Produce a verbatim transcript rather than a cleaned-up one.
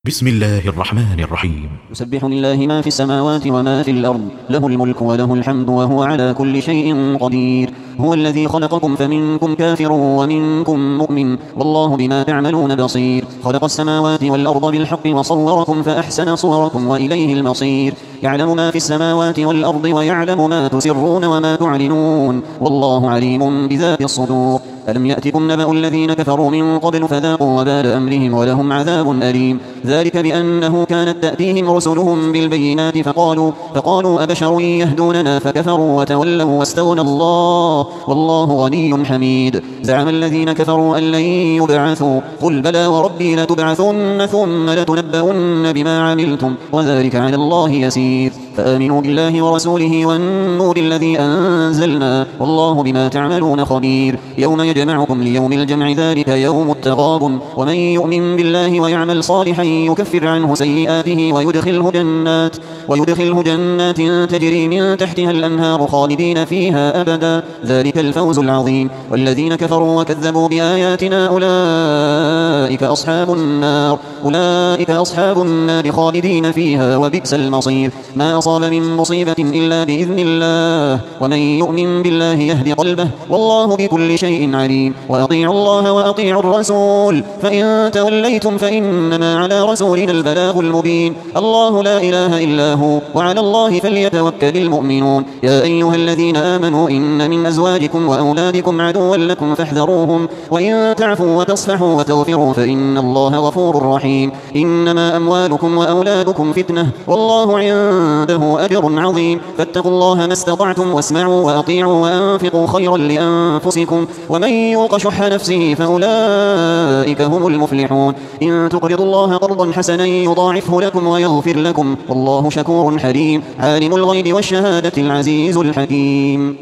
بسم الله الرحمن الرحيم. يسبح لله ما في السماوات وما في الأرض، له الملك وله الحمد وهو على كل شيء قدير. هو الذي خلقكم فمنكم كافر ومنكم مؤمن، والله بما تعملون بصير. خلق السماوات والأرض بالحق وصوركم فأحسن صوركم وإليه المصير. يعلم ما في السماوات والأرض ويعلم ما تسرون وما تعلنون، والله عليم بذات الصدور. ألم يأتكم نبأ الذين كفروا من قبل فذاقوا وبال أمرهم ولهم عذاب أليم. ذلك بأنه كانت تأتيهم رسلهم بالبينات فقالوا, فقالوا أبشر يهدوننا فكفروا وتولوا واستغنى الله والله غني حميد. زعم الذين كفروا أن لن يبعثوا، قل بلى وربي لتبعثن ثم لتنبؤن بما عملتم وذلك على الله يسير. فآمنوا بالله ورسوله والنور الذي أنزلنا، والله بما تعملون خبير. يوم يجمعكم ليوم الجمع ذلك يوم التغابن، ومن يؤمن بالله ويعمل صالحا يكفر عنه سيئاته ويدخله جنات, ويدخله جنات تجري من تحتها الأنهار خالدين فيها أبدا، ذلك الفوز العظيم. والذين كفروا وكذبوا بآياتنا أولئك أصحاب النار أولئك أصحاب النار خالدين فيها وبئس المصير. ما أصاب من مصيبة إلا بإذن الله، ومن يؤمن بالله يهدي قلبه، والله بكل شيء عليم. وأطيعوا الله وأطيعوا الرسول، فإن توليتم فإنما على رسولنا البلاغ المبين. الله لا إله إلا هو، وعلى الله فليتوكل المؤمنون. يا أيها الذين آمنوا إن من أزواجكم وأولادكم عدوا لكم فاحذروهم، وإن تعفوا وتصفحوا وتغفروا فإن الله غفور رحيم. إنما أموالكم وأولادكم فتنة، والله عنده أجر عظيم. فاتقوا الله ما استطعتم واسمعوا وأطيعوا وأنفقوا خيرا لأنفسكم، ومن يوق شح نفسه فأولئك هم المفلحون. إن تقرضوا الله قرضا حسنا يضاعفه لكم ويغفر لكم، والله شكور حليم. عالم الغيب والشهادة العزيز الحكيم.